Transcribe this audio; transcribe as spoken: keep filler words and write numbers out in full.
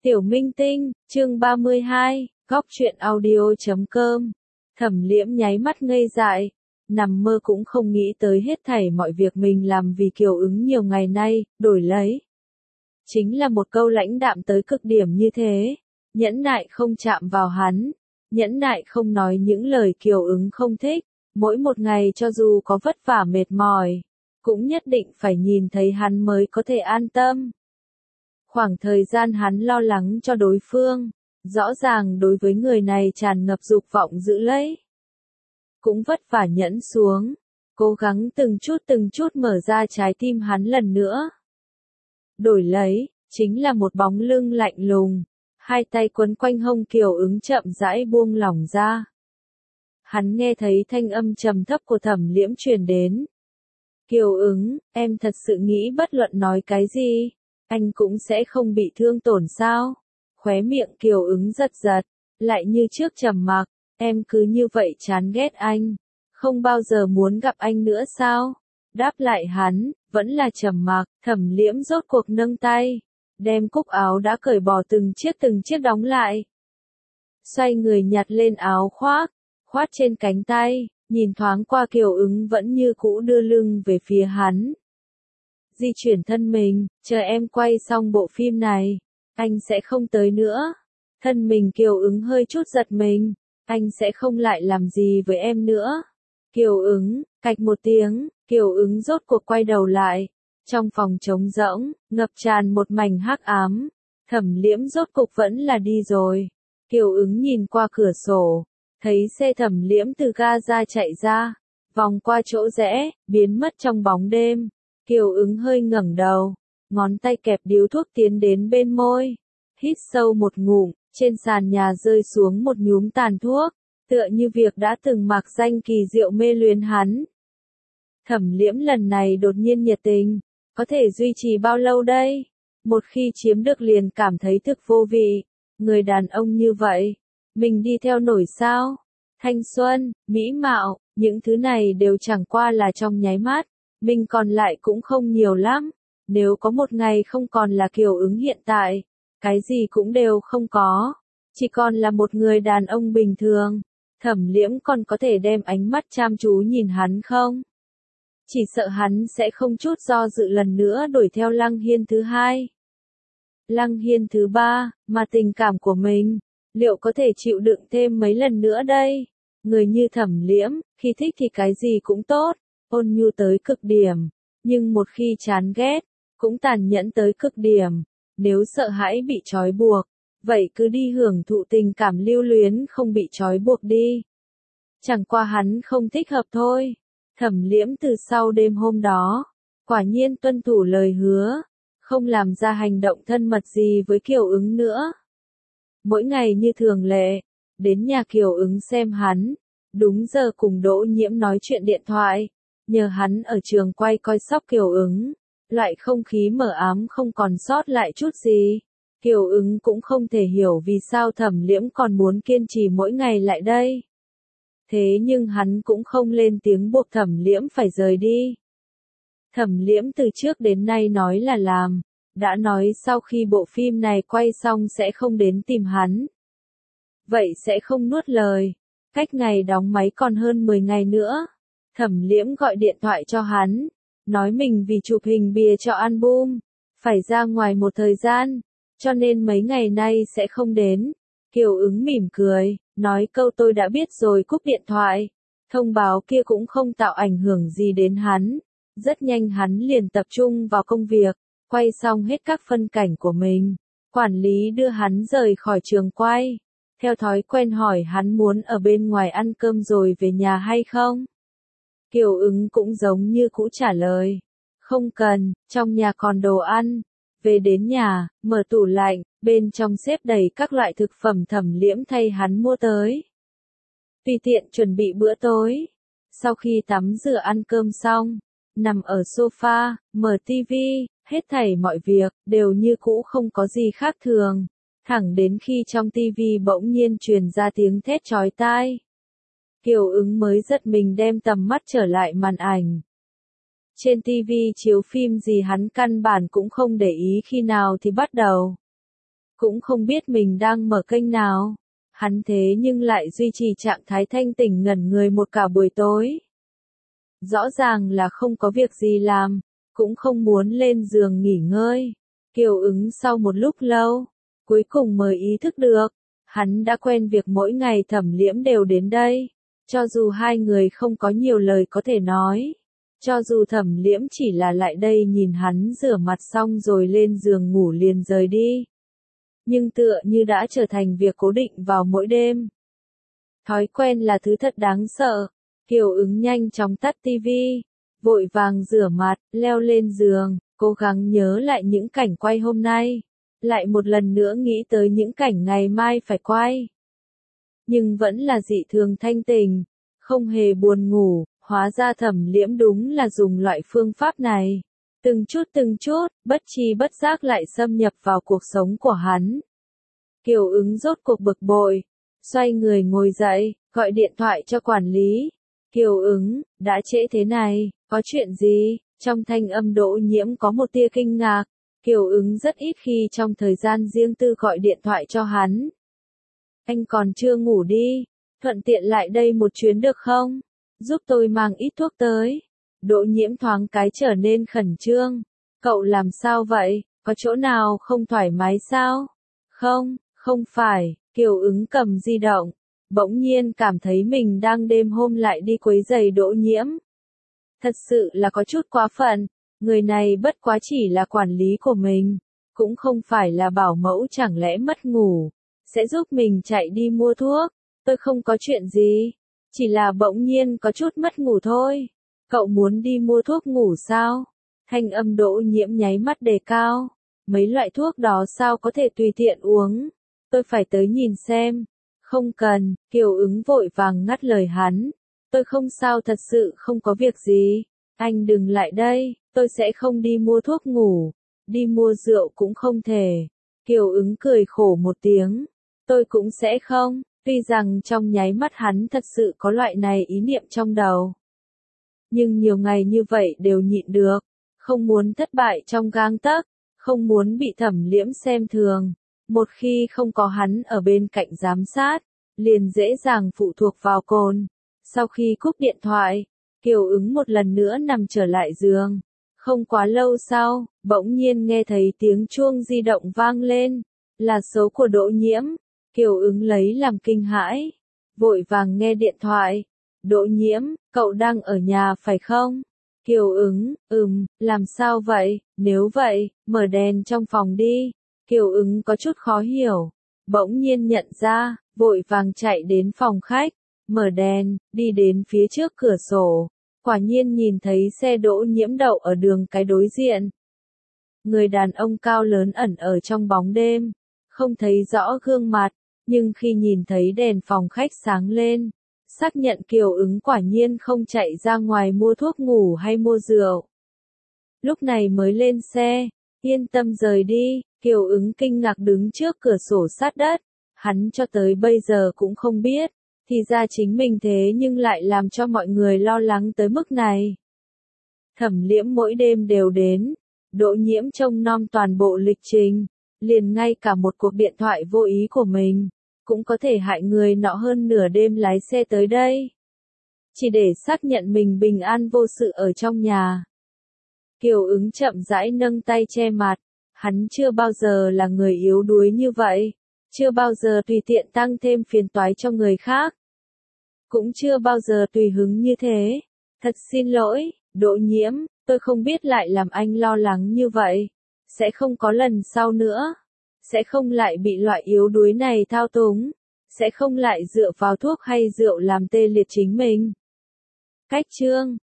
Tiểu Minh Tinh, chương ba mươi hai, góc truyện audio chấm com. Thẩm Liễm nháy mắt ngây dại, nằm mơ cũng không nghĩ tới hết thảy mọi việc mình làm vì Kiều Ứng nhiều ngày nay, đổi lấy. Chính là một câu lãnh đạm tới cực điểm như thế, nhẫn nại không chạm vào hắn, nhẫn nại không nói những lời Kiều Ứng không thích, mỗi một ngày cho dù có vất vả mệt mỏi, cũng nhất định phải nhìn thấy hắn mới có thể an tâm. Khoảng thời gian hắn lo lắng cho đối phương, rõ ràng đối với người này tràn ngập dục vọng giữ lấy. Cũng vất vả nhẫn xuống, cố gắng từng chút từng chút mở ra trái tim hắn lần nữa. Đổi lấy, chính là một bóng lưng lạnh lùng, hai tay quấn quanh hông Kiều Ứng chậm rãi buông lỏng ra. Hắn nghe thấy thanh âm trầm thấp của Thẩm Liễm truyền đến. Kiều Ứng, em thật sự nghĩ bất luận nói cái gì, anh cũng sẽ không bị thương tổn sao? Khóe miệng Kiều Ứng giật giật, lại như trước trầm mặc, em cứ như vậy chán ghét anh, không bao giờ muốn gặp anh nữa sao? Đáp lại hắn, vẫn là trầm mặc. Thẩm Liễm rốt cuộc nâng tay, đem cúc áo đã cởi bỏ từng chiếc từng chiếc đóng lại. Xoay người nhặt lên áo khoác, khoát trên cánh tay, nhìn thoáng qua Kiều Ứng vẫn như cũ đưa lưng về phía hắn. Di chuyển thân mình, chờ em quay xong bộ phim này, anh sẽ không tới nữa. Thân mình Kiều Ứng hơi chút giật mình, anh sẽ không lại làm gì với em nữa. Kiều Ứng, cạch một tiếng, Kiều Ứng rốt cuộc quay đầu lại. Trong phòng trống rỗng, ngập tràn một mảnh hắc ám. Thẩm Liễm rốt cục vẫn là đi rồi. Kiều Ứng nhìn qua cửa sổ, thấy xe Thẩm Liễm từ ga ra chạy ra, vòng qua chỗ rẽ, biến mất trong bóng đêm. Kiều Ứng hơi ngẩng đầu, ngón tay kẹp điếu thuốc tiến đến bên môi, hít sâu một ngụm, trên sàn nhà rơi xuống một nhúm tàn thuốc, tựa như việc đã từng mặc danh kỳ diệu mê luyến hắn. Thẩm Liễm lần này đột nhiên nhiệt tình, có thể duy trì bao lâu đây? Một khi chiếm được liền cảm thấy thực vô vị, người đàn ông như vậy, mình đi theo nổi sao? Thanh xuân, mỹ mạo, những thứ này đều chẳng qua là trong nháy mắt. Mình còn lại cũng không nhiều lắm, nếu có một ngày không còn là Kiều Ứng hiện tại, cái gì cũng đều không có, chỉ còn là một người đàn ông bình thường, Thẩm Liễm còn có thể đem ánh mắt chăm chú nhìn hắn không? Chỉ sợ hắn sẽ không chút do dự lần nữa đuổi theo Lăng Hiên thứ hai. Lăng Hiên thứ ba, mà tình cảm của mình, liệu có thể chịu đựng thêm mấy lần nữa đây? Người như Thẩm Liễm, khi thích thì cái gì cũng tốt. Ôn nhu tới cực điểm, nhưng một khi chán ghét, cũng tàn nhẫn tới cực điểm. Nếu sợ hãi bị trói buộc, vậy cứ đi hưởng thụ tình cảm lưu luyến không bị trói buộc đi. Chẳng qua hắn không thích hợp thôi. Thẩm Liễm từ sau đêm hôm đó, quả nhiên tuân thủ lời hứa, không làm ra hành động thân mật gì với Kiều Ứng nữa. Mỗi ngày như thường lệ, đến nhà Kiều Ứng xem hắn, đúng giờ cùng Đỗ Nhiễm nói chuyện điện thoại. Nhờ hắn ở trường quay coi sóc Kiều Ứng, loại không khí mờ ám không còn sót lại chút gì. Kiều Ứng cũng không thể hiểu vì sao Thẩm Liễm còn muốn kiên trì mỗi ngày lại đây. Thế nhưng hắn cũng không lên tiếng buộc Thẩm Liễm phải rời đi. Thẩm Liễm từ trước đến nay nói là làm, đã nói sau khi bộ phim này quay xong sẽ không đến tìm hắn. Vậy sẽ không nuốt lời, cách ngày đóng máy còn hơn mười ngày nữa. Thẩm Liễm gọi điện thoại cho hắn, nói mình vì chụp hình bìa cho album, phải ra ngoài một thời gian, cho nên mấy ngày nay sẽ không đến. Kiều Ứng mỉm cười, nói câu tôi đã biết rồi cúp điện thoại. Thông báo kia cũng không tạo ảnh hưởng gì đến hắn. Rất nhanh hắn liền tập trung vào công việc, quay xong hết các phân cảnh của mình. Quản lý đưa hắn rời khỏi trường quay. Theo thói quen hỏi hắn muốn ở bên ngoài ăn cơm rồi về nhà hay không? Kiều Ứng cũng giống như cũ trả lời. Không cần, trong nhà còn đồ ăn. Về đến nhà, mở tủ lạnh, bên trong xếp đầy các loại thực phẩm Thẩm Liễm thay hắn mua tới. Tùy tiện chuẩn bị bữa tối. Sau khi tắm rửa ăn cơm xong, nằm ở sofa, mở tivi, hết thảy mọi việc, đều như cũ không có gì khác thường. Thẳng đến khi trong tivi bỗng nhiên truyền ra tiếng thét chói tai. Kiều Ứng mới giật mình đem tầm mắt trở lại màn ảnh. Trên ti vi chiếu phim gì hắn căn bản cũng không để ý khi nào thì bắt đầu. cũng không biết mình đang mở kênh nào. Hắn thế nhưng lại duy trì trạng thái thanh tỉnh ngẩn người một cả buổi tối. Rõ ràng là không có việc gì làm, cũng không muốn lên giường nghỉ ngơi. Kiều Ứng sau một lúc lâu, cuối cùng mới ý thức được, hắn đã quen việc mỗi ngày Thẩm Liễm đều đến đây. Cho dù hai người không có nhiều lời có thể nói, cho dù Thẩm Liễm chỉ là lại đây nhìn hắn rửa mặt xong rồi lên giường ngủ liền rời đi. Nhưng tựa như đã trở thành việc cố định vào mỗi đêm. Thói quen là thứ thật đáng sợ. Kiều Ứng nhanh chóng tắt tivi, vội vàng rửa mặt, leo lên giường, cố gắng nhớ lại những cảnh quay hôm nay, lại một lần nữa nghĩ tới những cảnh ngày mai phải quay. Nhưng vẫn là dị thường thanh tình, không hề buồn ngủ, hóa ra Thẩm Liễm đúng là dùng loại phương pháp này. Từng chút từng chút, bất tri bất giác lại xâm nhập vào cuộc sống của hắn. Kiều Ứng rốt cuộc bực bội, xoay người ngồi dậy, gọi điện thoại cho quản lý. Kiều Ứng, đã trễ thế này, có chuyện gì? Trong thanh âm Đỗ Nhiễm có một tia kinh ngạc. Kiều Ứng rất ít khi trong thời gian riêng tư gọi điện thoại cho hắn. Anh còn chưa ngủ đi, thuận tiện lại đây một chuyến được không? Giúp tôi mang ít thuốc tới. Đỗ Nhiễm thoáng cái trở nên khẩn trương. Cậu làm sao vậy? Có chỗ nào không thoải mái sao? Không, không phải. Kiều Ứng cầm di động, bỗng nhiên cảm thấy mình đang đêm hôm lại đi quấy rầy Đỗ Nhiễm. Thật sự là có chút quá phận, người này bất quá chỉ là quản lý của mình, cũng không phải là bảo mẫu, chẳng lẽ mất ngủ, sẽ giúp mình chạy đi mua thuốc. Tôi không có chuyện gì, chỉ là bỗng nhiên có chút mất ngủ thôi. Cậu muốn đi mua thuốc ngủ sao? Thanh âm Đỗ Nhiễm nháy mắt đề cao. Mấy loại thuốc đó sao có thể tùy tiện uống? Tôi phải tới nhìn xem. Không cần, Kiều Ứng vội vàng ngắt lời hắn. Tôi không sao, thật sự không có việc gì. Anh đừng lại đây, tôi sẽ không đi mua thuốc ngủ. Đi mua rượu cũng không thể. Kiều Ứng cười khổ một tiếng. Tôi cũng sẽ không, tuy rằng trong nháy mắt hắn thật sự có loại này ý niệm trong đầu. Nhưng nhiều ngày như vậy đều nhịn được, không muốn thất bại trong gang tấc, không muốn bị Thẩm Liễm xem thường. Một khi không có hắn ở bên cạnh giám sát, liền dễ dàng phụ thuộc vào cồn. Sau khi cúp điện thoại, Kiều Ứng một lần nữa nằm trở lại giường. Không quá lâu sau, bỗng nhiên nghe thấy tiếng chuông di động vang lên, là số của Đỗ Nhiễm. Kiều Ứng lấy làm kinh hãi, vội vàng nghe điện thoại. Đỗ Nhiễm, cậu đang ở nhà phải không? Kiều Ứng, ừm, làm sao vậy? Nếu vậy, mở đèn trong phòng đi. Kiều Ứng có chút khó hiểu, bỗng nhiên nhận ra, vội vàng chạy đến phòng khách, mở đèn, đi đến phía trước cửa sổ. Quả nhiên nhìn thấy xe Đỗ Nhiễm đậu ở đường cái đối diện. Người đàn ông cao lớn ẩn ở trong bóng đêm, không thấy rõ gương mặt, nhưng khi nhìn thấy đèn phòng khách sáng lên, xác nhận Kiều Ứng quả nhiên không chạy ra ngoài mua thuốc ngủ hay mua rượu. Lúc này mới lên xe, yên tâm rời đi. Kiều Ứng kinh ngạc đứng trước cửa sổ sát đất, hắn cho tới bây giờ cũng không biết, thì ra chính mình thế nhưng lại làm cho mọi người lo lắng tới mức này. Thẩm Liễm mỗi đêm đều đến, Đỗ Nhiễm trông nom toàn bộ lịch trình, liền ngay cả một cuộc điện thoại vô ý của mình, cũng có thể hại người nọ hơn nửa đêm lái xe tới đây. Chỉ để xác nhận mình bình an vô sự ở trong nhà. Kiều Ứng chậm rãi nâng tay che mặt. Hắn chưa bao giờ là người yếu đuối như vậy, chưa bao giờ tùy tiện tăng thêm phiền toái cho người khác, cũng chưa bao giờ tùy hứng như thế. Thật xin lỗi, Đỗ Nhiễm, tôi không biết lại làm anh lo lắng như vậy, sẽ không có lần sau nữa, sẽ không lại bị loại yếu đuối này thao túng, sẽ không lại dựa vào thuốc hay rượu làm tê liệt chính mình. Cách chương